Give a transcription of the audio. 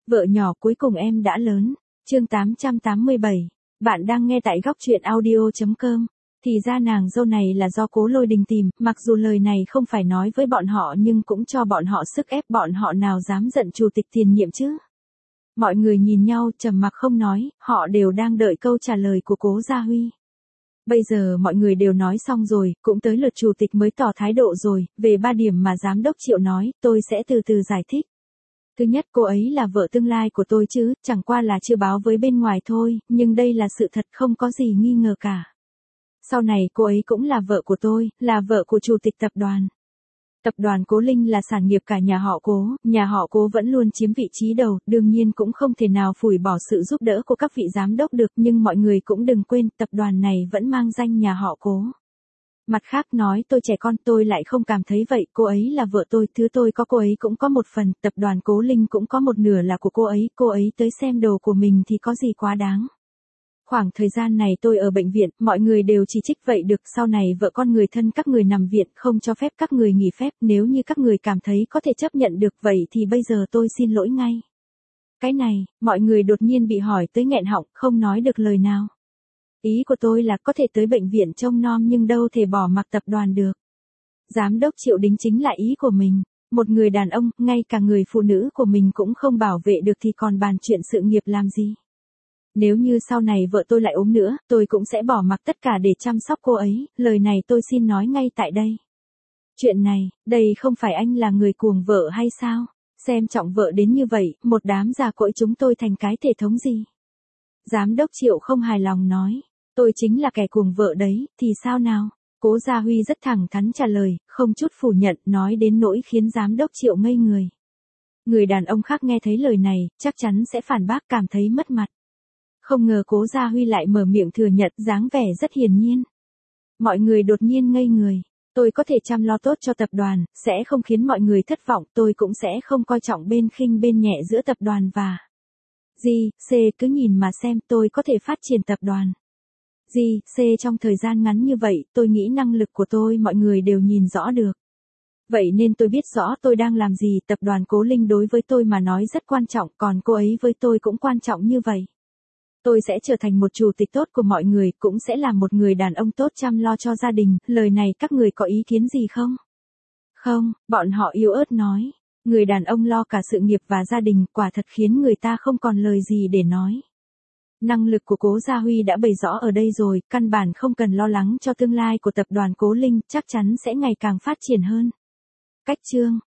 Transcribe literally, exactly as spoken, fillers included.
Vợ nhỏ cuối cùng em đã lớn. Chương tám trăm tám mươi bảy. Bạn đang nghe tại góc truyện audio chấm com. Thì ra nàng dâu này là do Cố Lôi Đình tìm, mặc dù lời này không phải nói với bọn họ nhưng cũng cho bọn họ sức ép, bọn họ nào dám giận chủ tịch tiền nhiệm chứ. Mọi người nhìn nhau trầm mặc không nói, họ đều đang đợi câu trả lời của Cố Gia Huy. Bây giờ mọi người đều nói xong rồi, cũng tới lượt chủ tịch mới tỏ thái độ rồi, về ba điểm mà giám đốc Triệu nói, tôi sẽ từ từ giải thích. Thứ nhất, cô ấy là vợ tương lai của tôi chứ, chẳng qua là chưa báo với bên ngoài thôi, nhưng đây là sự thật, không có gì nghi ngờ cả. Sau này cô ấy cũng là vợ của tôi, là vợ của chủ tịch tập đoàn. Tập đoàn Cố Linh là sản nghiệp cả nhà họ Cố, nhà họ Cố vẫn luôn chiếm vị trí đầu, đương nhiên cũng không thể nào phủi bỏ sự giúp đỡ của các vị giám đốc được, nhưng mọi người cũng đừng quên, tập đoàn này vẫn mang danh nhà họ Cố. Mặt khác nói tôi trẻ con, tôi lại không cảm thấy vậy, cô ấy là vợ tôi, thứ tôi có cô ấy cũng có một phần, tập đoàn Cố Linh cũng có một nửa là của cô ấy, cô ấy tới xem đồ của mình thì có gì quá đáng. Khoảng thời gian này tôi ở bệnh viện, mọi người đều chỉ trích vậy được, sau này vợ con người thân các người nằm viện, không cho phép các người nghỉ phép, nếu như các người cảm thấy có thể chấp nhận được vậy thì bây giờ tôi xin lỗi ngay. Cái này, mọi người đột nhiên bị hỏi tới nghẹn họng, không nói được lời nào. Ý của tôi là có thể tới bệnh viện trông nom nhưng đâu thể bỏ mặc tập đoàn được. Giám đốc Triệu đính chính là ý của mình. Một người đàn ông, ngay cả người phụ nữ của mình cũng không bảo vệ được thì còn bàn chuyện sự nghiệp làm gì. Nếu như sau này vợ tôi lại ốm nữa, tôi cũng sẽ bỏ mặc tất cả để chăm sóc cô ấy, lời này tôi xin nói ngay tại đây. Chuyện này, đây không phải anh là người cuồng vợ hay sao? Xem trọng vợ đến như vậy, một đám già cỗi chúng tôi thành cái thể thống gì? Giám đốc Triệu không hài lòng nói, tôi chính là kẻ cuồng vợ đấy, thì sao nào? Cố Gia Huy rất thẳng thắn trả lời, không chút phủ nhận, nói đến nỗi khiến giám đốc Triệu ngây người. Người đàn ông khác nghe thấy lời này, chắc chắn sẽ phản bác, cảm thấy mất mặt. Không ngờ Cố Gia Huy lại mở miệng thừa nhận, dáng vẻ rất hiển nhiên. Mọi người đột nhiên ngây người. Tôi có thể chăm lo tốt cho tập đoàn, sẽ không khiến mọi người thất vọng, tôi cũng sẽ không coi trọng bên khinh bên nhẹ giữa tập đoàn và G, C, cứ nhìn mà xem, tôi có thể phát triển tập đoàn G, C trong thời gian ngắn như vậy, tôi nghĩ năng lực của tôi mọi người đều nhìn rõ được. Vậy nên tôi biết rõ tôi đang làm gì, tập đoàn Cố Linh đối với tôi mà nói rất quan trọng, còn cô ấy với tôi cũng quan trọng như vậy. Tôi sẽ trở thành một chủ tịch tốt của mọi người, cũng sẽ là một người đàn ông tốt chăm lo cho gia đình, lời này các người có ý kiến gì không? Không, bọn họ yếu ớt nói. Người đàn ông lo cả sự nghiệp và gia đình, quả thật khiến người ta không còn lời gì để nói. Năng lực của Cố Gia Huy đã bày rõ ở đây rồi, căn bản không cần lo lắng cho tương lai của tập đoàn Cố Linh, chắc chắn sẽ ngày càng phát triển hơn. Cách chương,